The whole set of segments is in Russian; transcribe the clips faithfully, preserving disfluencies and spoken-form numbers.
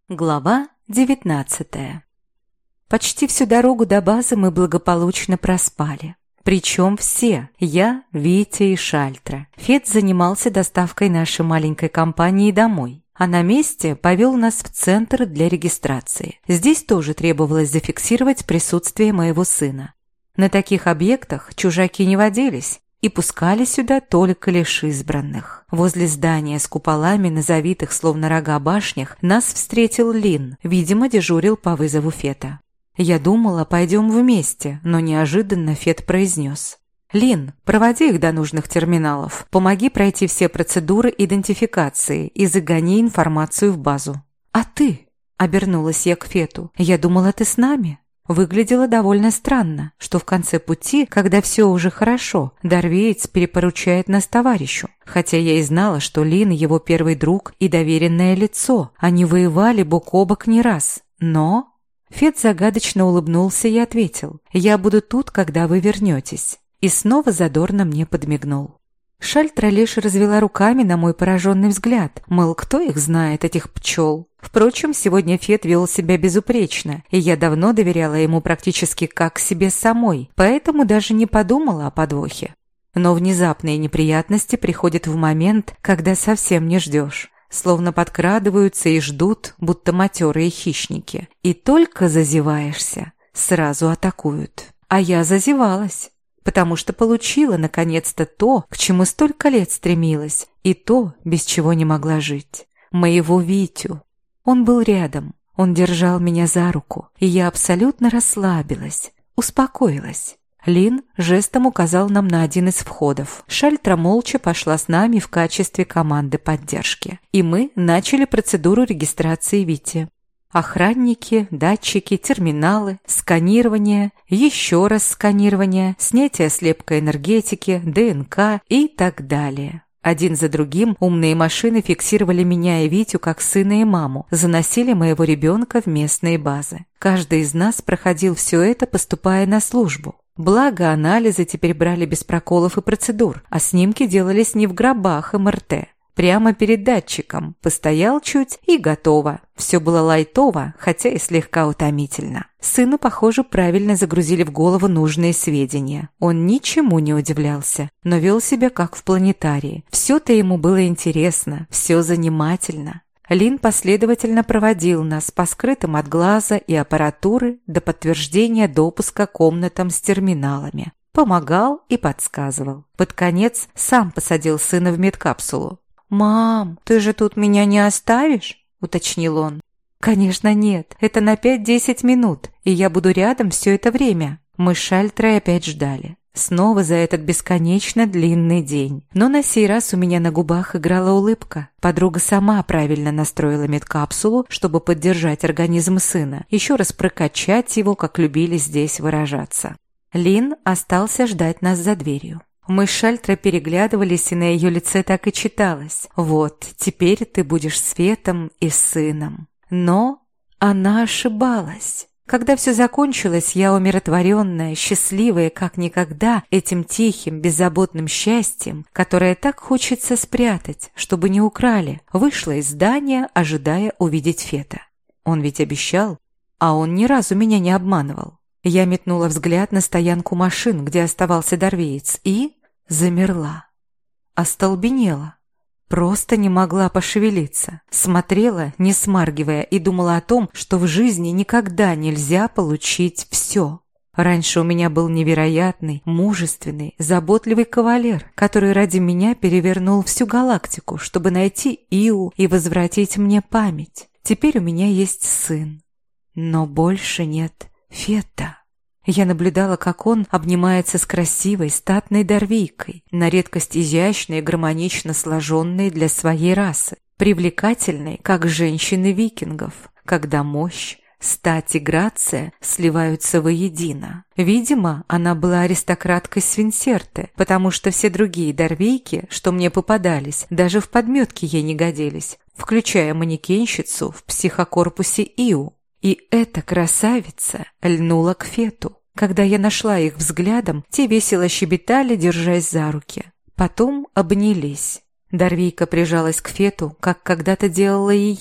Глава девятнадцатая. Почти всю дорогу до базы мы благополучно проспали. Причем все – я, Витя и Шальтра. Фет занимался доставкой нашей маленькой компании домой, а на месте повел нас в центр для регистрации. Здесь тоже требовалось зафиксировать присутствие моего сына. На таких объектах чужаки не водились, и пускали сюда только лишь избранных. Возле здания с куполами на завитых словно рога башнях нас встретил Лин, видимо, дежурил по вызову Фета. Я думала, пойдем вместе, но неожиданно Фет произнес: «Лин, проводи их до нужных терминалов, помоги пройти все процедуры идентификации и загони информацию в базу». «А ты?» – обернулась я к Фету. «Я думала, ты с нами». Выглядело довольно странно, что в конце пути, когда все уже хорошо, дарвеец перепоручает нас товарищу. Хотя я и знала, что Лин его первый друг и доверенное лицо. Они воевали бок о бок не раз. Но... Фет загадочно улыбнулся и ответил: «Я буду тут, когда вы вернетесь». И снова задорно мне подмигнул. Шальтра лишь развела руками на мой пораженный взгляд, мол, кто их знает, этих пчел. Впрочем, сегодня Фет вел себя безупречно, и я давно доверяла ему практически как себе самой, поэтому даже не подумала о подвохе. Но внезапные неприятности приходят в момент, когда совсем не ждешь. Словно подкрадываются и ждут, будто матерые хищники. И только зазеваешься, сразу атакуют. А я зазевалась. Потому что получила, наконец-то, то, к чему столько лет стремилась, и то, без чего не могла жить. Моего Витю. Он был рядом, он держал меня за руку, и я абсолютно расслабилась, успокоилась. Лин жестом указал нам на один из входов. Шальтра молча пошла с нами в качестве команды поддержки. И мы начали процедуру регистрации Вити. Охранники, датчики, терминалы, сканирование, еще раз сканирование, снятие слепка энергетики, ДНК и так далее. Один за другим умные машины фиксировали меня и Витю как сына и маму, заносили моего ребенка в местные базы. Каждый из нас проходил все это, поступая на службу. Благо, анализы теперь брали без проколов и процедур, а снимки делались не в гробах эм эр тэ. Прямо перед датчиком. Постоял чуть и готово. Все было лайтово, хотя и слегка утомительно. Сыну, похоже, правильно загрузили в голову нужные сведения. Он ничему не удивлялся, но вел себя как в планетарии. Все-то ему было интересно, все занимательно. Лин последовательно проводил нас по скрытым от глаза и аппаратуры до подтверждения допуска к комнатам с терминалами. Помогал и подсказывал. Под конец сам посадил сына в медкапсулу. «Мам, ты же тут меня не оставишь?» – уточнил он. «Конечно нет, это на пять-десять минут, и я буду рядом все это время». Мы с Шальтрой опять ждали. Снова за этот бесконечно длинный день. Но на сей раз у меня на губах играла улыбка. Подруга сама правильно настроила медкапсулу, чтобы поддержать организм сына, еще раз прокачать его, как любили здесь выражаться. Лин остался ждать нас за дверью. Мы с Шальтрой переглядывались, и на ее лице так и читалось: «Вот, теперь ты будешь светом и сыном». Но она ошибалась. Когда все закончилось, я, умиротворенная, счастливая как никогда этим тихим, беззаботным счастьем, которое так хочется спрятать, чтобы не украли, вышла из здания, ожидая увидеть Фета. Он ведь обещал, а он ни разу меня не обманывал. Я метнула взгляд на стоянку машин, где оставался дарвеец, и замерла. Остолбенела. Просто не могла пошевелиться. Смотрела, не смаргивая, и думала о том, что в жизни никогда нельзя получить все. Раньше у меня был невероятный, мужественный, заботливый кавалер, который ради меня перевернул всю галактику, чтобы найти Иу и возвратить мне память. Теперь у меня есть сын. Но больше нет Фета. Я наблюдала, как он обнимается с красивой, статной дарвийкой, на редкость изящной и гармонично сложенной для своей расы, привлекательной, как женщины викингов, когда мощь, стать и грация сливаются воедино. Видимо, она была аристократкой Свинсерты, потому что все другие дарвийки, что мне попадались, даже в подметке ей не годились, включая манекенщицу в психокорпусе Иу. И эта красавица льнула к Фету. Когда я нашла их взглядом, те весело щебетали, держась за руки. Потом обнялись. Дарвийка прижалась к Фету, как когда-то делала и я.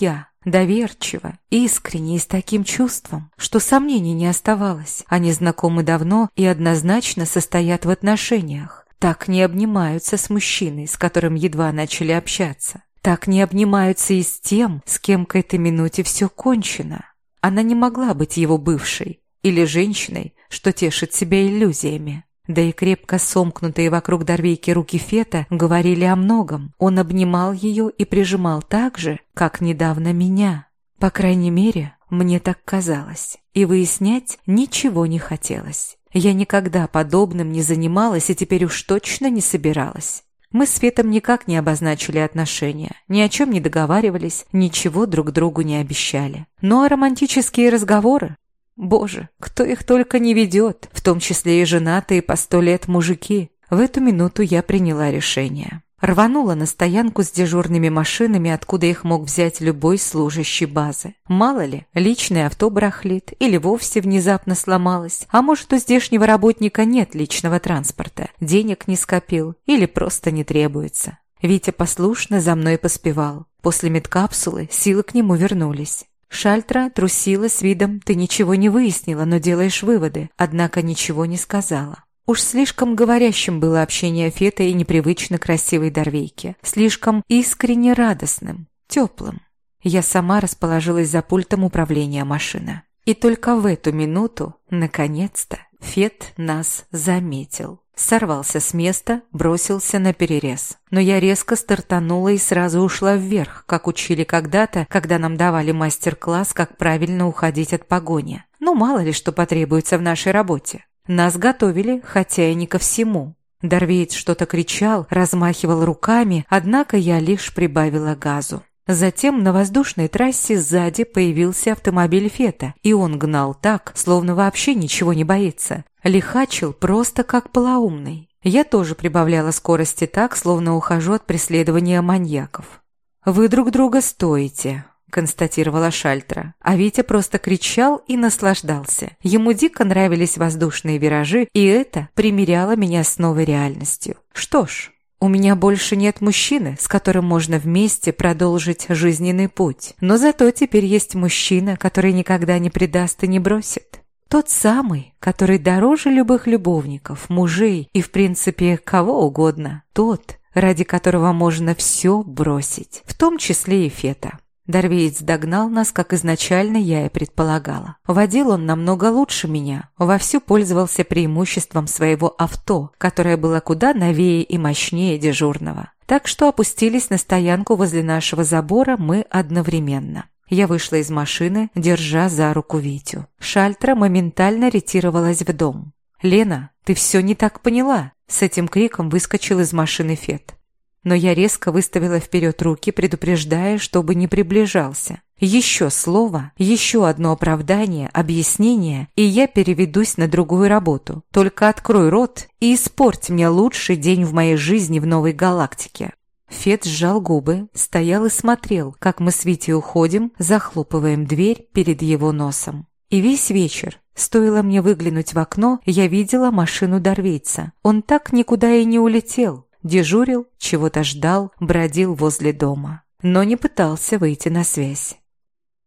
доверчиво, искренне и с таким чувством, что сомнений не оставалось. Они знакомы давно и однозначно состоят в отношениях. Так не обнимаются с мужчиной, с которым едва начали общаться. Так не обнимаются и с тем, с кем к этой минуте все кончено. Она не могла быть его бывшей или женщиной, что тешит себя иллюзиями. Да и крепко сомкнутые вокруг Дорвейки руки Фета говорили о многом. Он обнимал ее и прижимал так же, как недавно меня. По крайней мере, мне так казалось. И выяснять ничего не хотелось. Я никогда подобным не занималась и теперь уж точно не собиралась. Мы с Фетом никак не обозначили отношения, ни о чем не договаривались, ничего друг другу не обещали. Ну а романтические разговоры? Боже, кто их только не ведет, в том числе и женатые по сто лет мужики. В эту минуту я приняла решение. Рванула на стоянку с дежурными машинами, откуда их мог взять любой служащий базы. Мало ли, личное авто барахлит или вовсе внезапно сломалось. А может, у здешнего работника нет личного транспорта, денег не скопил или просто не требуется. Витя послушно за мной поспевал. После медкапсулы силы к нему вернулись. Шальтра трусила с видом «ты ничего не выяснила, но делаешь выводы», однако ничего не сказала. Уж слишком говорящим было общение Фета и непривычно красивой Дорвейки, слишком искренне радостным, теплым. Я сама расположилась за пультом управления машины. И только в эту минуту, наконец-то, Фет нас заметил. Сорвался с места, бросился на перерез. Но я резко стартанула и сразу ушла вверх, как учили когда-то, когда нам давали мастер-класс, как правильно уходить от погони. Ну, мало ли что потребуется в нашей работе. Нас готовили, хотя и не ко всему. Дорвеец что-то кричал, размахивал руками, однако я лишь прибавила газу. Затем на воздушной трассе сзади появился автомобиль Фета, и он гнал так, словно вообще ничего не боится. Лихачил просто как полоумный. Я тоже прибавляла скорости так, словно ухожу от преследования маньяков. «Вы друг друга стоите», — констатировала Шальтра. А Витя просто кричал и наслаждался. Ему дико нравились воздушные виражи, и это примиряло меня с новой реальностью. Что ж, у меня больше нет мужчины, с которым можно вместе продолжить жизненный путь. Но зато теперь есть мужчина, который никогда не предаст и не бросит. Тот самый, который дороже любых любовников, мужей и, в принципе, кого угодно. Тот, ради которого можно все бросить, в том числе и Фета. Дорвеец догнал нас, как изначально я и предполагала. Водил он намного лучше меня, вовсю пользовался преимуществом своего авто, которое было куда новее и мощнее дежурного. Так что опустились на стоянку возле нашего забора мы одновременно. Я вышла из машины, держа за руку Витю. Шальтра моментально ретировалась в дом. «Лена, ты все не так поняла!» С этим криком выскочил из машины Фет. Но я резко выставила вперед руки, предупреждая, чтобы не приближался. Еще слово, еще одно оправдание, объяснение, и я переведусь на другую работу. Только открой рот и испорть мне лучший день в моей жизни в новой галактике. Фет сжал губы, стоял и смотрел, как мы с Витей уходим, захлопываем дверь перед его носом. И весь вечер, стоило мне выглянуть в окно, я видела машину Дорвейца. Он так никуда и не улетел. Дежурил, чего-то ждал, бродил возле дома. Но не пытался выйти на связь.